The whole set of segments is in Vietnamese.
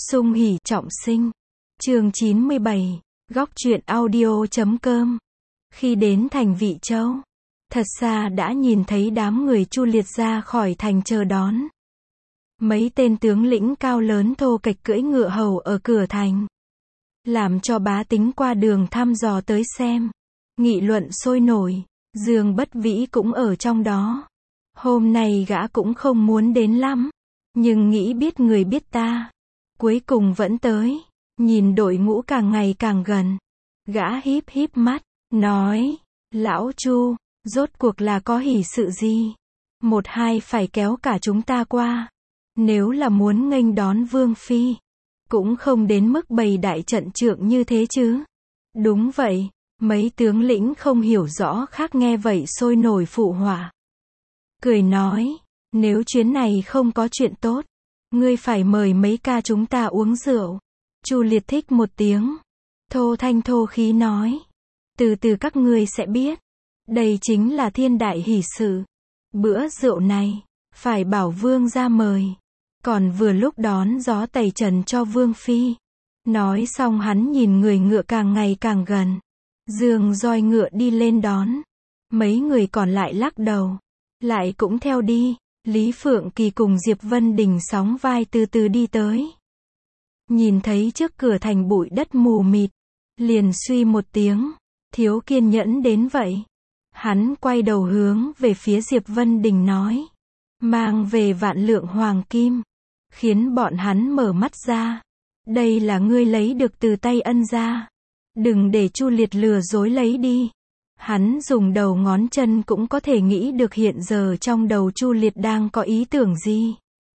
Sung hỉ trọng sinh. Chương 97. Góc truyện audio.com. Khi đến thành Vị Châu, thật xa đã nhìn thấy đám người chu liệt ra khỏi thành chờ đón. Mấy tên tướng lĩnh cao lớn thô kệch cưỡi ngựa hầu ở cửa thành, làm cho bá tính qua đường thăm dò tới xem, nghị luận sôi nổi. Dương Bất Vĩ cũng ở trong đó. Hôm nay gã cũng không muốn đến lắm, nhưng nghĩ biết người biết ta, cuối cùng vẫn tới. Nhìn đội ngũ càng ngày càng gần, gã híp híp mắt, nói: Lão Chu, rốt cuộc là có hỉ sự gì? Một hai phải kéo cả chúng ta qua. Nếu là muốn nghênh đón Vương Phi, cũng không đến mức bày đại trận trượng như thế chứ. Đúng vậy. Mấy tướng lĩnh không hiểu rõ khác nghe vậy sôi nổi phụ họa. Cười nói: Nếu chuyến này không có chuyện tốt, ngươi phải mời mấy ca chúng ta uống rượu. Chu Liệt thích một tiếng, thô thanh thô khí nói: Từ từ các ngươi sẽ biết. Đây chính là thiên đại hỷ sự. Bữa rượu này, phải bảo Vương ra mời. Còn vừa lúc đón gió tẩy trần cho Vương Phi. Nói xong hắn nhìn người ngựa càng ngày càng gần. Dương roi ngựa đi lên đón. Mấy người còn lại lắc đầu, lại cũng theo đi. Lý Phượng Kỳ cùng Diệp Vân Đình sóng vai từ từ đi tới. Nhìn thấy trước cửa thành bụi đất mù mịt, liền suy một tiếng, thiếu kiên nhẫn đến vậy. Hắn quay đầu hướng về phía Diệp Vân Đình nói: Mang về vạn lượng hoàng kim, khiến bọn hắn mở mắt ra. Đây là ngươi lấy được từ tay ân gia. Đừng để Chu Liệt lừa dối lấy đi. Hắn dùng đầu ngón chân cũng có thể nghĩ được hiện giờ trong đầu Chu Liệt đang có ý tưởng gì.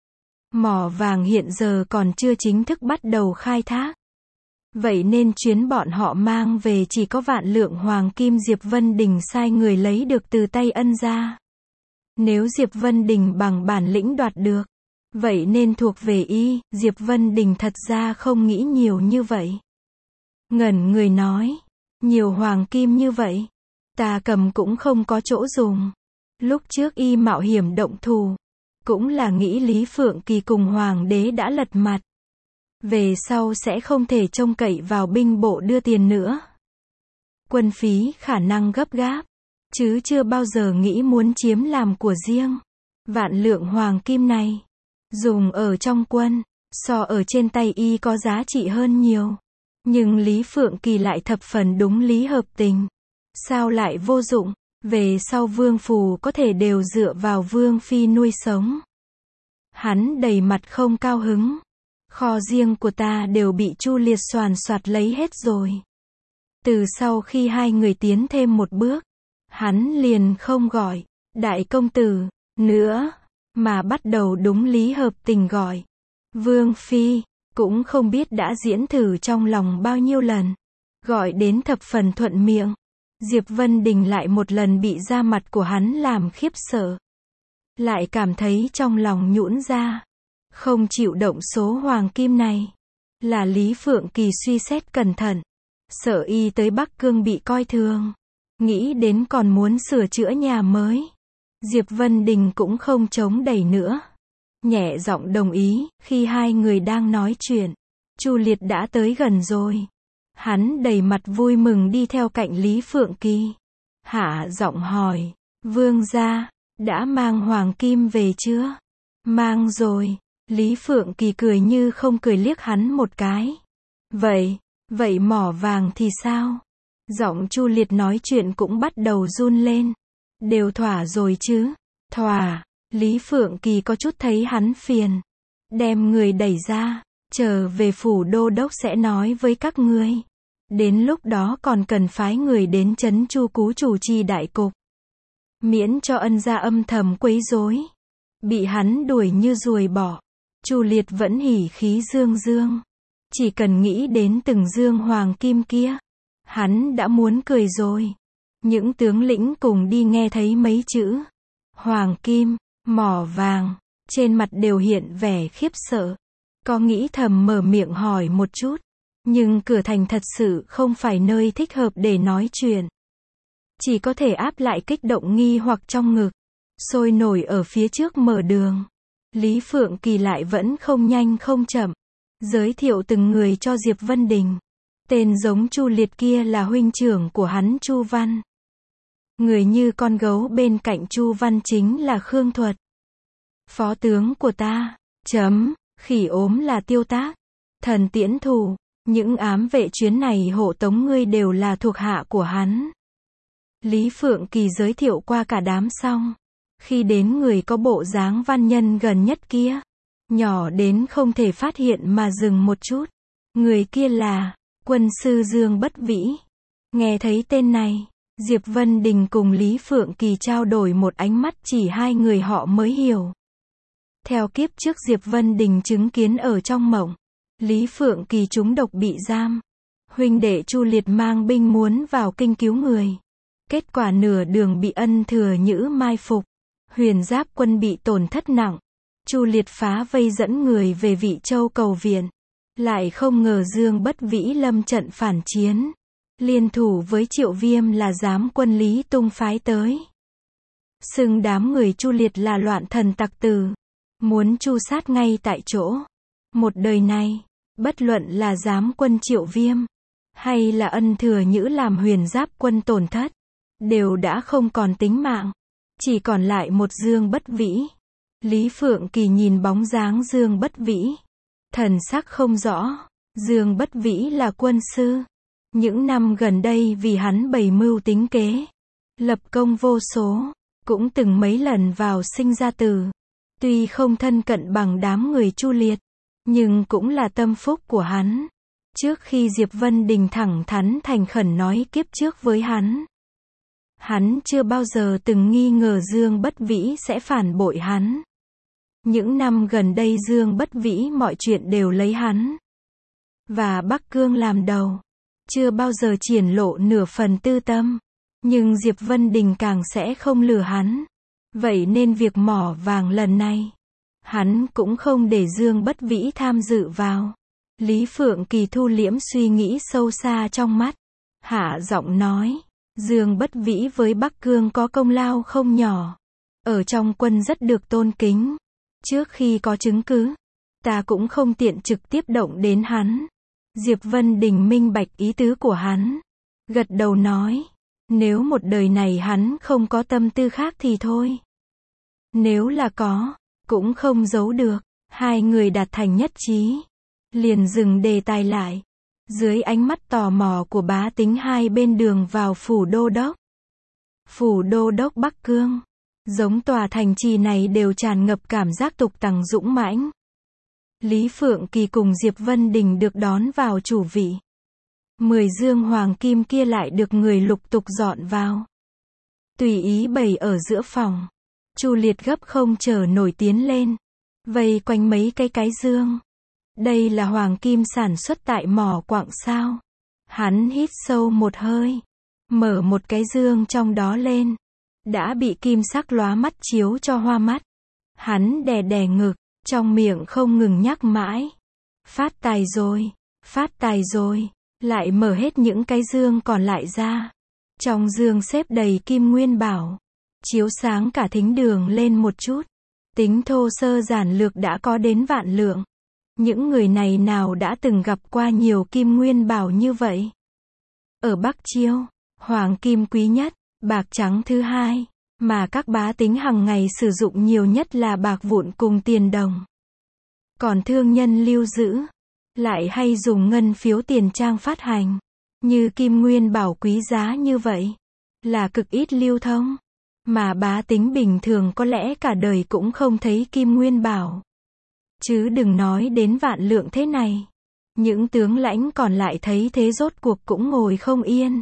Mỏ vàng hiện giờ còn chưa chính thức bắt đầu khai thác. Vậy nên chuyến bọn họ mang về chỉ có vạn lượng hoàng kim Diệp Vân Đình sai người lấy được từ tay ân gia. Nếu Diệp Vân Đình bằng bản lĩnh đoạt được, vậy nên thuộc về y. Diệp Vân Đình thật ra không nghĩ nhiều như vậy. Ngẩn người nói: Nhiều hoàng kim như vậy, ta cầm cũng không có chỗ dùng. Lúc trước y mạo hiểm động thủ, cũng là nghĩ Lý Phượng Kỳ cùng hoàng đế đã lật mặt. Về sau sẽ không thể trông cậy vào binh bộ đưa tiền nữa. Quân phí khả năng gấp gáp, chứ chưa bao giờ nghĩ muốn chiếm làm của riêng. Vạn lượng hoàng kim này, dùng ở trong quân, so ở trên tay y có giá trị hơn nhiều. Nhưng Lý Phượng Kỳ lại thập phần đúng lý hợp tình. Sao lại vô dụng? Về sau vương phù có thể đều dựa vào Vương Phi nuôi sống. Hắn đầy mặt không cao hứng. Kho riêng của ta đều bị Chu Liệt soàn soạt lấy hết rồi. Từ sau khi hai người tiến thêm một bước, hắn liền không gọi đại công tử nữa, mà bắt đầu đúng lý hợp tình gọi Vương Phi. Cũng không biết đã diễn thử trong lòng bao nhiêu lần, gọi đến thập phần thuận miệng. Diệp Vân Đình lại một lần bị da mặt của hắn làm khiếp sợ, lại cảm thấy trong lòng nhũn ra, không chịu động số hoàng kim này. Là Lý Phượng Kỳ suy xét cẩn thận, sợ y tới Bắc Cương bị coi thường, nghĩ đến còn muốn sửa chữa nhà mới. Diệp Vân Đình cũng không chống đẩy nữa, nhẹ giọng đồng ý. Khi hai người đang nói chuyện, Chu Liệt đã tới gần rồi. Hắn đầy mặt vui mừng đi theo cạnh Lý Phượng Kỳ, hạ giọng hỏi: Vương gia, đã mang hoàng kim về chưa? Mang rồi. Lý Phượng Kỳ cười như không cười liếc hắn một cái. Vậy mỏ vàng thì sao? Giọng Chu Liệt nói chuyện cũng bắt đầu run lên. Đều thỏa rồi chứ? Thỏa. Lý Phượng Kỳ có chút thấy hắn phiền, đem người đẩy ra, trở về phủ đô đốc sẽ nói với các ngươi. Đến lúc đó còn cần phái người đến trấn Chu Cú chủ trì đại cục, miễn cho ân gia âm thầm quấy rối, bị hắn đuổi như ruồi bọ. Chu Liệt vẫn hỉ khí dương dương, chỉ cần nghĩ đến từng dương hoàng kim kia, hắn đã muốn cười rồi. Những tướng lĩnh cùng đi nghe thấy mấy chữ hoàng kim, mỏ vàng, trên mặt đều hiện vẻ khiếp sợ. Có nghĩ thầm mở miệng hỏi một chút, nhưng cửa thành thật sự không phải nơi thích hợp để nói chuyện. Chỉ có thể áp lại kích động nghi hoặc trong ngực, sôi nổi ở phía trước mở đường. Lý Phượng Kỳ lại vẫn không nhanh không chậm, giới thiệu từng người cho Diệp Vân Đình. Tên giống Chu Liệt kia là huynh trưởng của hắn Chu Văn. Người như con gấu bên cạnh Chu Văn chính là Khương Thuật. Phó tướng của ta, Khỉ ốm là Tiêu Tác, Thần Tiễn Thủ, những ám vệ chuyến này hộ tống ngươi đều là thuộc hạ của hắn. Lý Phượng Kỳ giới thiệu qua cả đám xong. Khi đến người có bộ dáng văn nhân gần nhất kia, nhỏ đến không thể phát hiện mà dừng một chút. Người kia là quân sư Dương Bất Vĩ. Nghe thấy tên này, Diệp Vân Đình cùng Lý Phượng Kỳ trao đổi một ánh mắt, chỉ hai người họ mới hiểu. Theo kiếp trước Diệp Vân Đình chứng kiến ở trong mộng, Lý Phượng Kỳ trúng độc bị giam. Huynh đệ Chu Liệt mang binh muốn vào kinh cứu người. Kết quả nửa đường bị Ân Thừa Nhữ mai phục. Huyền Giáp quân bị tổn thất nặng. Chu Liệt phá vây dẫn người về Vị Châu cầu viện. Lại không ngờ Dương Bất Vĩ lâm trận phản chiến. Liên thủ với Triệu Viêm là giám quân Lý Tung phái tới. Xưng đám người Chu Liệt là loạn thần tặc tử. Muốn tru sát ngay tại chỗ. Một đời này, bất luận là giám quân Triệu Viêm, hay là Ân Thừa Nhữ làm Huyền Giáp quân tổn thất, đều đã không còn tính mạng. Chỉ còn lại một Dương Bất Vĩ. Lý Phượng Kỳ nhìn bóng dáng Dương Bất Vĩ. Thần sắc không rõ. Dương Bất Vĩ là quân sư. Những năm gần đây vì hắn bày mưu tính kế, lập công vô số, cũng từng mấy lần vào sinh ra tử. Tuy không thân cận bằng đám người Chu Liệt, nhưng cũng là tâm phúc của hắn. Trước khi Diệp Vân Đình thẳng thắn thành khẩn nói kiếp trước với hắn chưa bao giờ từng nghi ngờ Dương Bất Vĩ sẽ phản bội hắn. Những năm gần đây Dương Bất Vĩ mọi chuyện đều lấy hắn và Bắc Cương làm đầu, chưa bao giờ triển lộ nửa phần tư tâm. Nhưng Diệp Vân Đình càng sẽ không lừa hắn. Vậy nên việc mỏ vàng lần này, hắn cũng không để Dương Bất Vĩ tham dự vào. Lý Phượng Kỳ thu liễm suy nghĩ sâu xa trong mắt, hạ giọng nói, Dương Bất Vĩ với Bắc Cương có công lao không nhỏ. Ở trong quân rất được tôn kính. Trước khi có chứng cứ, ta cũng không tiện trực tiếp động đến hắn. Diệp Vân Đình minh bạch ý tứ của hắn. Gật đầu nói, nếu một đời này hắn không có tâm tư khác thì thôi. Nếu là có, cũng không giấu được. Hai người đạt thành nhất trí. Liền dừng đề tài lại. Dưới ánh mắt tò mò của bá tính hai bên đường vào phủ đô đốc. Phủ đô đốc Bắc Cương. Giống tòa thành trì này đều tràn ngập cảm giác tục tằng dũng mãnh. Lý Phượng Kỳ cùng Diệp Vân Đình được đón vào chủ vị. 10 dương hoàng kim kia lại được người lục tục dọn vào. Tùy ý bày ở giữa phòng. Chu Liệt gấp không chờ nổi tiến lên. Vây quanh mấy cái dương. Đây là hoàng kim sản xuất tại mỏ quặng sao. Hắn hít sâu một hơi. Mở một cái dương trong đó lên. Đã bị kim sắc lóa mắt chiếu cho hoa mắt. Hắn đè đè ngực, trong miệng không ngừng nhắc mãi. Phát tài rồi, phát tài rồi. Lại mở hết những cái dương còn lại ra. Trong dương xếp đầy kim nguyên bảo. Chiếu sáng cả thính đường lên một chút. Tính thô sơ giản lược đã có đến vạn lượng. Những người này nào đã từng gặp qua nhiều kim nguyên bảo như vậy. Ở Bắc Chiêu, hoàng kim quý nhất, bạc trắng thứ hai, mà các bá tính hàng ngày sử dụng nhiều nhất là bạc vụn cùng tiền đồng. Còn thương nhân lưu giữ, lại hay dùng ngân phiếu tiền trang phát hành. Như kim nguyên bảo quý giá như vậy, là cực ít lưu thông. Mà bá tính bình thường có lẽ cả đời cũng không thấy kim nguyên bảo. Chứ đừng nói đến vạn lượng thế này. Những tướng lãnh còn lại thấy thế rốt cuộc cũng ngồi không yên.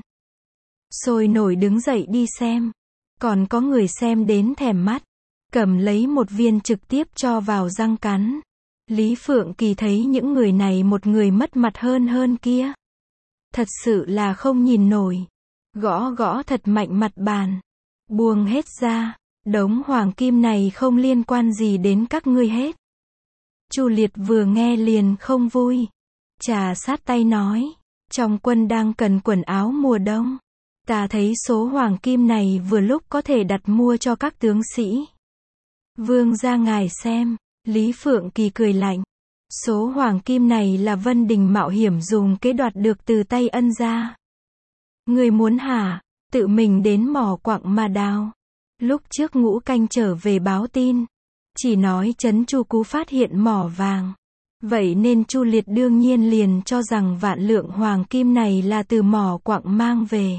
Sôi nổi đứng dậy đi xem. Còn có người xem đến thèm mắt. Cầm lấy một viên trực tiếp cho vào răng cắn. Lý Phượng Kỳ thấy những người này một người mất mặt hơn kia. Thật sự là không nhìn nổi. Gõ thật mạnh mặt bàn. Buông hết ra. Đống hoàng kim này không liên quan gì đến các ngươi hết. Chu Liệt vừa nghe liền không vui. Trà sát tay nói. Trong quân đang cần quần áo mùa đông. Ta thấy số hoàng kim này vừa lúc có thể đặt mua cho các tướng sĩ. Vương gia ngài xem. Lý Phượng Kỳ cười lạnh. Số hoàng kim này là Vân Đình mạo hiểm dùng kế đoạt được từ tay Ân gia. Người muốn hả? Tự mình đến mỏ quặng mà đào. Lúc trước Ngũ Canh trở về báo tin, chỉ nói trấn Chu Cú phát hiện mỏ vàng. Vậy nên Chu Liệt đương nhiên liền cho rằng vạn lượng hoàng kim này là từ mỏ quặng mang về.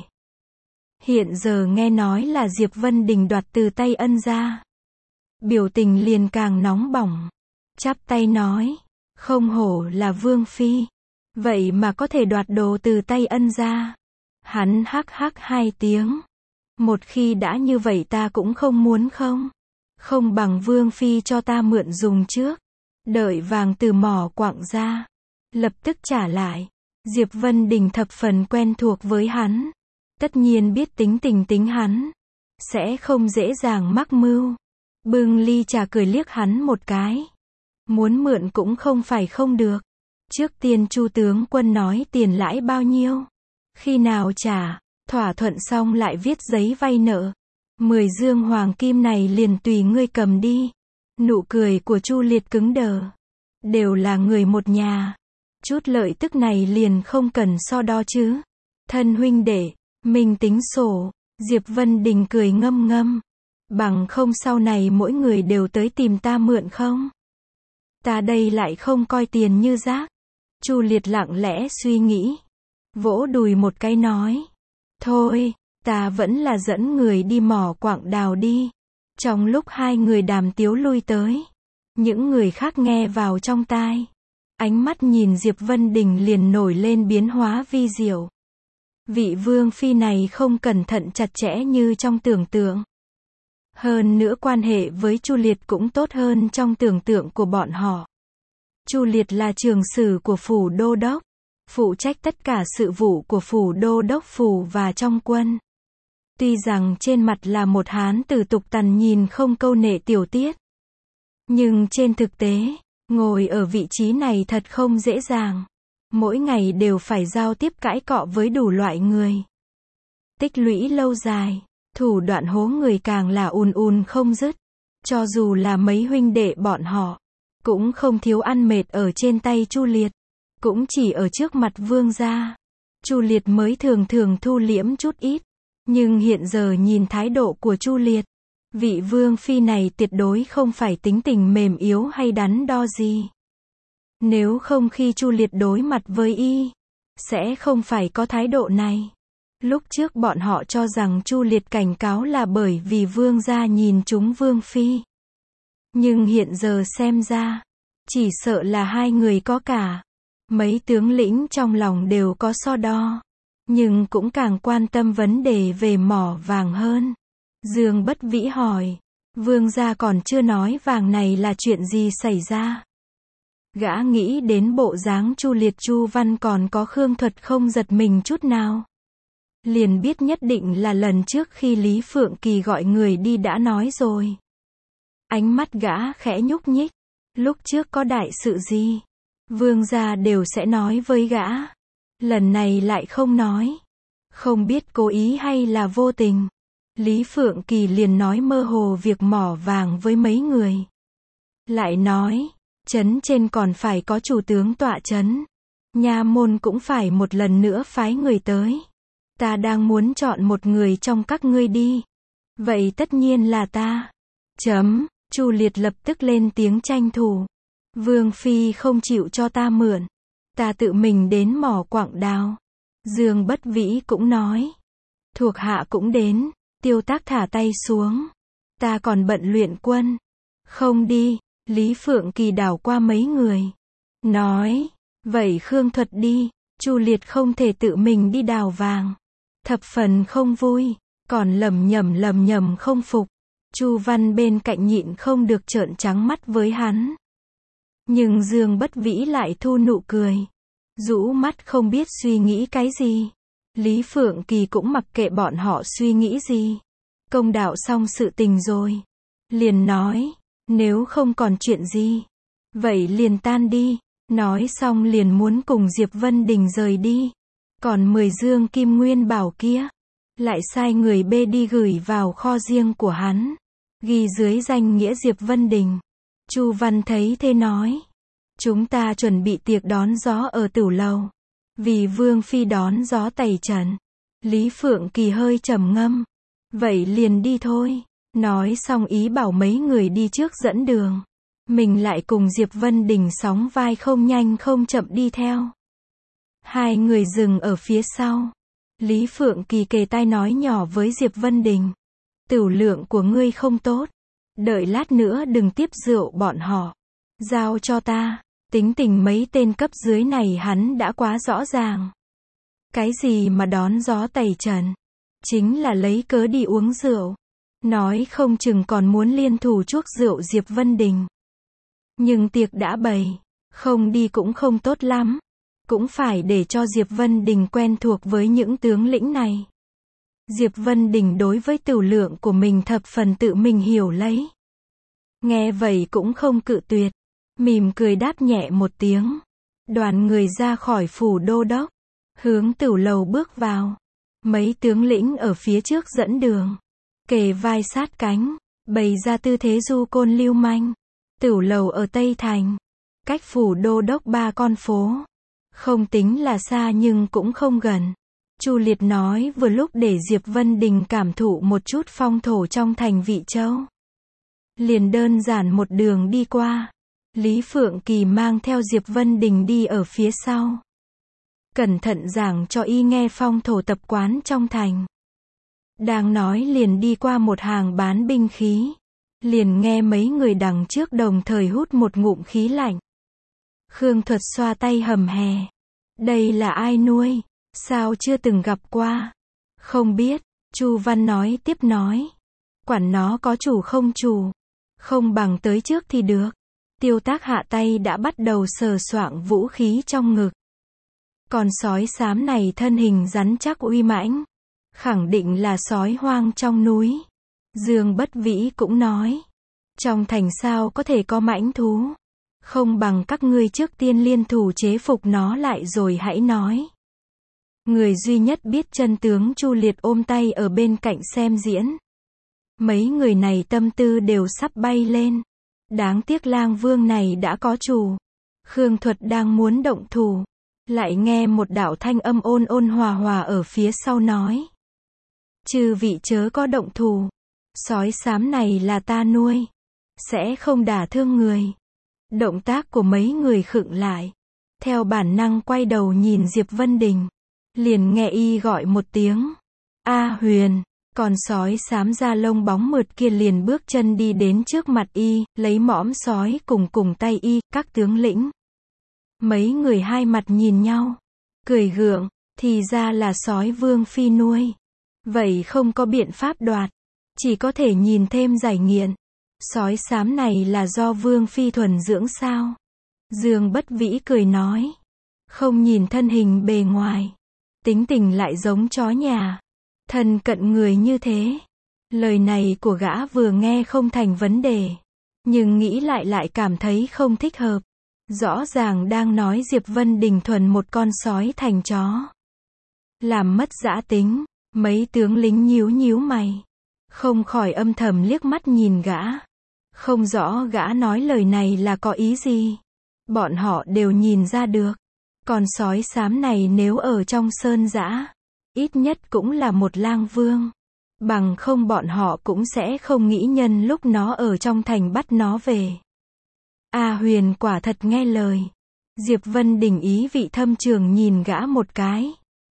Hiện giờ nghe nói là Diệp Vân Đình đoạt từ tay Ân gia. Biểu tình liền càng nóng bỏng. Chắp tay nói, không hổ là Vương Phi. Vậy mà có thể đoạt đồ từ tay Ân gia. Hắn hắc hắc hai tiếng. Một khi đã như vậy ta cũng không muốn không. Không bằng Vương Phi cho ta mượn dùng trước. Đợi vàng từ mỏ quặng ra. Lập tức trả lại. Diệp Vân Đình thập phần quen thuộc với hắn. Tất nhiên biết tính tình hắn. Sẽ không dễ dàng mắc mưu. Bưng ly trà cười liếc hắn một cái. Muốn mượn cũng không phải không được. Trước tiên Chu tướng quân nói tiền lãi bao nhiêu. Khi nào trả, thỏa thuận xong lại viết giấy vay nợ. 10 dương hoàng kim này liền tùy ngươi cầm đi. Nụ cười của Chu Liệt cứng đờ. Đều là người một nhà. Chút lợi tức này liền không cần so đo chứ. Thân huynh đệ, mình tính sổ. Diệp Vân Đình cười ngâm ngâm. Bằng không sau này mỗi người đều tới tìm ta mượn không? Ta đây lại không coi tiền như rác. Chu Liệt lặng lẽ suy nghĩ. Vỗ đùi một cái nói. Thôi, ta vẫn là dẫn người đi mỏ quặng đào đi. Trong lúc hai người đàm tiếu lui tới, những người khác nghe vào trong tai. Ánh mắt nhìn Diệp Vân Đình liền nổi lên biến hóa vi diệu. Vị Vương Phi này không cẩn thận chặt chẽ như trong tưởng tượng. Hơn nữa quan hệ với Chu Liệt cũng tốt hơn trong tưởng tượng của bọn họ. Chu Liệt là trường sử của phủ đô đốc, phụ trách tất cả sự vụ của phủ đô đốc phủ và trong quân. Tuy rằng trên mặt là một hán tử tục tằn nhìn không câu nệ tiểu tiết, nhưng trên thực tế, ngồi ở vị trí này thật không dễ dàng. Mỗi ngày đều phải giao tiếp cãi cọ với đủ loại người. Tích lũy lâu dài, thủ đoạn hố người càng là ùn không dứt. Cho dù là mấy huynh đệ bọn họ, cũng không thiếu ăn mệt ở trên tay Chu Liệt. Cũng chỉ ở trước mặt vương gia, Chu Liệt mới thường thu liễm chút ít. Nhưng hiện giờ nhìn thái độ của Chu Liệt, vị Vương Phi này tuyệt đối không phải tính tình mềm yếu hay đắn đo gì. Nếu không khi Chu Liệt đối mặt với y, sẽ không phải có thái độ này. Lúc trước bọn họ cho rằng Chu Liệt cảnh cáo là bởi vì vương gia nhìn chúng Vương Phi. Nhưng hiện giờ xem ra, chỉ sợ là hai người có cả. Mấy tướng lĩnh trong lòng đều có so đo, nhưng cũng càng quan tâm vấn đề về mỏ vàng hơn. Dương Bất Vĩ hỏi, vương gia còn chưa nói vàng này là chuyện gì xảy ra. Gã nghĩ đến bộ dáng Chu Liệt Chu Văn còn có Khương Thuật không giật mình chút nào. Liền biết nhất định là lần trước khi Lý Phượng Kỳ gọi người đi đã nói rồi. Ánh mắt gã khẽ nhúc nhích. Lúc trước có đại sự gì, vương gia đều sẽ nói với gã. Lần này lại không nói. Không biết cố ý hay là vô tình. Lý Phượng Kỳ liền nói mơ hồ việc mỏ vàng với mấy người. Lại nói, trấn trên còn phải có chủ tướng tọa trấn. Nha môn cũng phải một lần nữa phái người tới. Ta đang muốn chọn một người trong các ngươi đi. Vậy tất nhiên là ta. Chu Liệt lập tức lên tiếng tranh thủ. Vương Phi không chịu cho ta mượn. Ta tự mình đến mỏ quặng đào. Dương Bất Vĩ cũng nói. Thuộc hạ cũng đến. Tiêu Tác thả tay xuống. Ta còn bận luyện quân. Không đi. Lý Phượng Kỳ đảo qua mấy người. Nói. Vậy Khương Thuật đi. Chu Liệt không thể tự mình đi đào vàng. Thập phần không vui. Còn lầm nhầm không phục. Chu Văn bên cạnh nhịn không được trợn trắng mắt với hắn. Nhưng Dương Bất Vĩ lại thu nụ cười. Rũ mắt không biết suy nghĩ cái gì. Lý Phượng Kỳ cũng mặc kệ bọn họ suy nghĩ gì. Công đạo xong sự tình rồi. Liền nói, nếu không còn chuyện gì, vậy liền tan đi. Nói xong liền muốn cùng Diệp Vân Đình rời đi. Còn 10 dương kim nguyên bảo kia, lại sai người bê đi gửi vào kho riêng của hắn. Ghi dưới danh nghĩa Diệp Vân Đình. Chu Văn thấy thế nói. Chúng ta chuẩn bị tiệc đón gió ở tửu lầu. Vì Vương Phi đón gió tẩy trần. Lý Phượng Kỳ hơi trầm ngâm. Vậy liền đi thôi. Nói xong ý bảo mấy người đi trước dẫn đường. Mình lại cùng Diệp Vân Đình sóng vai không nhanh không chậm đi theo. Hai người dừng ở phía sau. Lý Phượng Kỳ kề tai nói nhỏ với Diệp Vân Đình. Tửu lượng của ngươi không tốt. Đợi lát nữa đừng tiếp rượu bọn họ. Giao cho ta. Tính tình mấy tên cấp dưới này hắn đã quá rõ ràng. Cái gì mà đón gió tẩy trần? Chính là lấy cớ đi uống rượu. Nói không chừng còn muốn liên thủ chuốc rượu Diệp Vân Đình. Nhưng tiệc đã bày. Không đi cũng không tốt lắm. Cũng phải để cho Diệp Vân Đình quen thuộc với những tướng lĩnh này. Diệp Vân Đình đối với tửu lượng của mình thập phần tự mình hiểu lấy. Nghe vậy cũng không cự tuyệt. Mỉm cười đáp nhẹ một tiếng. Đoàn người ra khỏi phủ đô đốc. Hướng tửu lầu bước vào. Mấy tướng lĩnh ở phía trước dẫn đường. Kề vai sát cánh. Bày ra tư thế du côn lưu manh. Tửu lầu ở Tây Thành. Cách phủ đô đốc 3 con phố. Không tính là xa nhưng cũng không gần. Chu Liệt nói vừa lúc để Diệp Vân Đình cảm thụ một chút phong thổ trong thành Vị Châu. Liền đơn giản một đường đi qua. Lý Phượng Kỳ mang theo Diệp Vân Đình đi ở phía sau. Cẩn thận giảng cho y nghe phong thổ tập quán trong thành. Đang nói liền đi qua một hàng bán binh khí. Liền nghe mấy người đằng trước đồng thời hút một ngụm khí lạnh. Khương Thuật xoa tay hầm hè. Đây là ai nuôi? Sao chưa từng gặp qua? Không biết. Chu Văn nói tiếp nói. Quản nó có chủ không chủ. Không bằng tới trước thì được. Tiêu Tác hạ tay đã bắt đầu sờ soạng vũ khí trong ngực. Con sói xám này thân hình rắn chắc uy mãnh. Khẳng định là sói hoang trong núi. Dương Bất Vĩ cũng nói. Trong thành sao có thể có mãnh thú. Không bằng các ngươi trước tiên liên thủ chế phục nó lại rồi hãy nói. Người duy nhất biết chân tướng Chu Liệt ôm tay ở bên cạnh xem diễn. Mấy người này tâm tư đều sắp bay lên. Đáng tiếc Lang Vương này đã có chủ. Khương Thuật đang muốn động thủ. Lại nghe một đạo thanh âm ôn ôn hòa hòa ở phía sau nói. Chư vị chớ có động thủ. Sói xám này là ta nuôi. Sẽ không đả thương người. Động tác của mấy người khựng lại. Theo bản năng quay đầu nhìn Diệp Vân Đình. Liền nghe y gọi một tiếng. A Huyền. Con sói xám da lông bóng mượt kia liền bước chân đi đến trước mặt y, lấy mõm sói cùng tay y, các tướng lĩnh. Mấy người hai mặt nhìn nhau. Cười gượng, thì ra là sói Vương Phi nuôi. Vậy không có biện pháp đoạt. Chỉ có thể nhìn thêm giải nghiện. Sói xám này là do Vương Phi thuần dưỡng sao? Dương Bất Vĩ cười nói. Không nhìn thân hình bề ngoài. Tính tình lại giống chó nhà. Thân cận người như thế. Lời này của gã vừa nghe không thành vấn đề. Nhưng nghĩ lại cảm thấy không thích hợp. Rõ ràng đang nói Diệp Vân Đình thuần một con sói thành chó. Làm mất dã tính. Mấy tướng lính nhíu mày. Không khỏi âm thầm liếc mắt nhìn gã. Không rõ gã nói lời này là có ý gì. Bọn họ đều nhìn ra được. Con sói xám này nếu ở trong sơn dã, ít nhất cũng là một lang vương. Bằng không bọn họ cũng sẽ không nghĩ nhân lúc nó ở trong thành bắt nó về. A Huyền quả thật nghe lời. Diệp Vân Đình ý vị thâm trường nhìn gã một cái.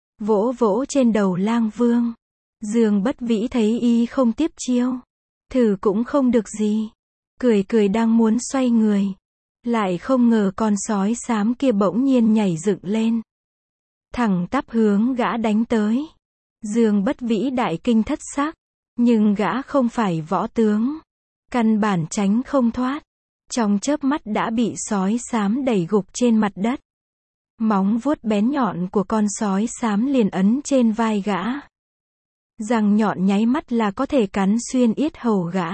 Vỗ trên đầu lang vương. Dương Bất Vĩ thấy y không tiếp chiêu. Thử cũng không được gì. Cười đang muốn xoay người. Lại không ngờ con sói xám kia bỗng nhiên nhảy dựng lên. Thẳng tắp hướng gã đánh tới. Dương Bất Vĩ đại kinh thất sắc. Nhưng gã không phải võ tướng. Căn bản tránh không thoát. Trong chớp mắt đã bị sói xám đẩy gục trên mặt đất. Móng vuốt bén nhọn của con sói xám liền ấn trên vai gã. Răng nhọn nháy mắt là có thể cắn xuyên yết hầu gã.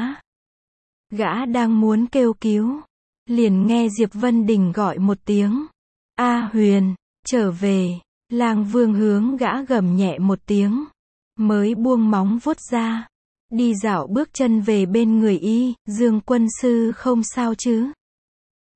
Gã đang muốn kêu cứu. Liền nghe Diệp Vân Đình gọi một tiếng. A Huyền, trở về. Lang Vương hướng gã gầm nhẹ một tiếng. Mới buông móng vuốt ra. Đi dạo bước chân về bên người y. Dương quân sư không sao chứ?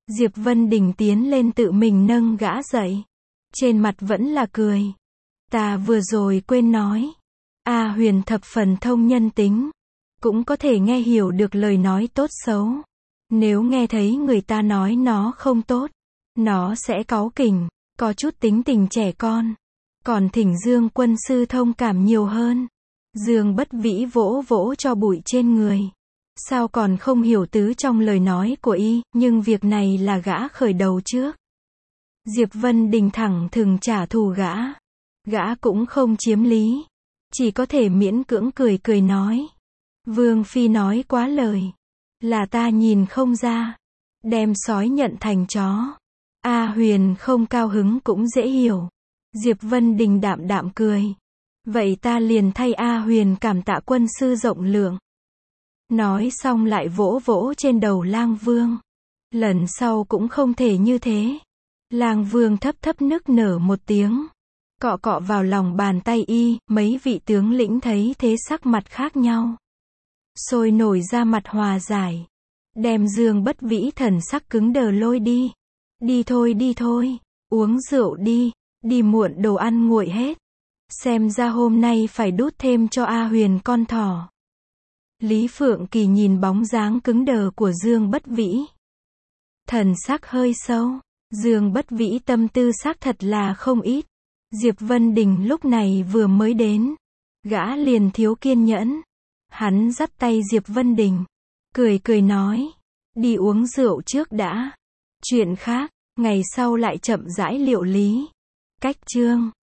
Diệp Vân Đình tiến lên tự mình nâng gã dậy. Trên mặt vẫn là cười. Ta vừa rồi quên nói. A Huyền thập phần thông nhân tính. Cũng có thể nghe hiểu được lời nói tốt xấu. Nếu nghe thấy người ta nói nó không tốt, nó sẽ cáu kỉnh, có chút tính tình trẻ con. Còn thỉnh Dương quân sư thông cảm nhiều hơn. Dương Bất Vĩ vỗ vỗ cho bụi trên người. Sao còn không hiểu tứ trong lời nói của y, nhưng việc này là gã khởi đầu trước. Diệp Vân Đình thẳng thừng trả thù gã. Gã cũng không chiếm lý. Chỉ có thể miễn cưỡng cười cười nói. Vương Phi nói quá lời. Là ta nhìn không ra. Đem sói nhận thành chó. A Huyền không cao hứng cũng dễ hiểu. Diệp Vân Đình đạm đạm cười. Vậy ta liền thay A Huyền cảm tạ quân sư rộng lượng. Nói xong lại vỗ vỗ trên đầu Lang Vương. Lần sau cũng không thể như thế. Lang Vương thấp thấp nức nở một tiếng. Cọ cọ vào lòng bàn tay y, mấy vị tướng lĩnh thấy thế sắc mặt khác nhau. Sôi nổi ra mặt hòa giải. Đem Dương Bất Vĩ thần sắc cứng đờ lôi đi. Đi thôi, uống rượu đi, đi muộn đồ ăn nguội hết. Xem ra hôm nay phải đút thêm cho A Huyền con thỏ. Lý Phượng Kỳ nhìn bóng dáng cứng đờ của Dương Bất Vĩ. Thần sắc hơi sâu, Dương Bất Vĩ tâm tư xác thật là không ít. Diệp Vân Đình lúc này vừa mới đến. Gã liền thiếu kiên nhẫn. Hắn dắt tay Diệp Vân Đình. Cười nói. Đi uống rượu trước đã. Chuyện khác, ngày sau lại chậm rãi liệu lý. Cách chương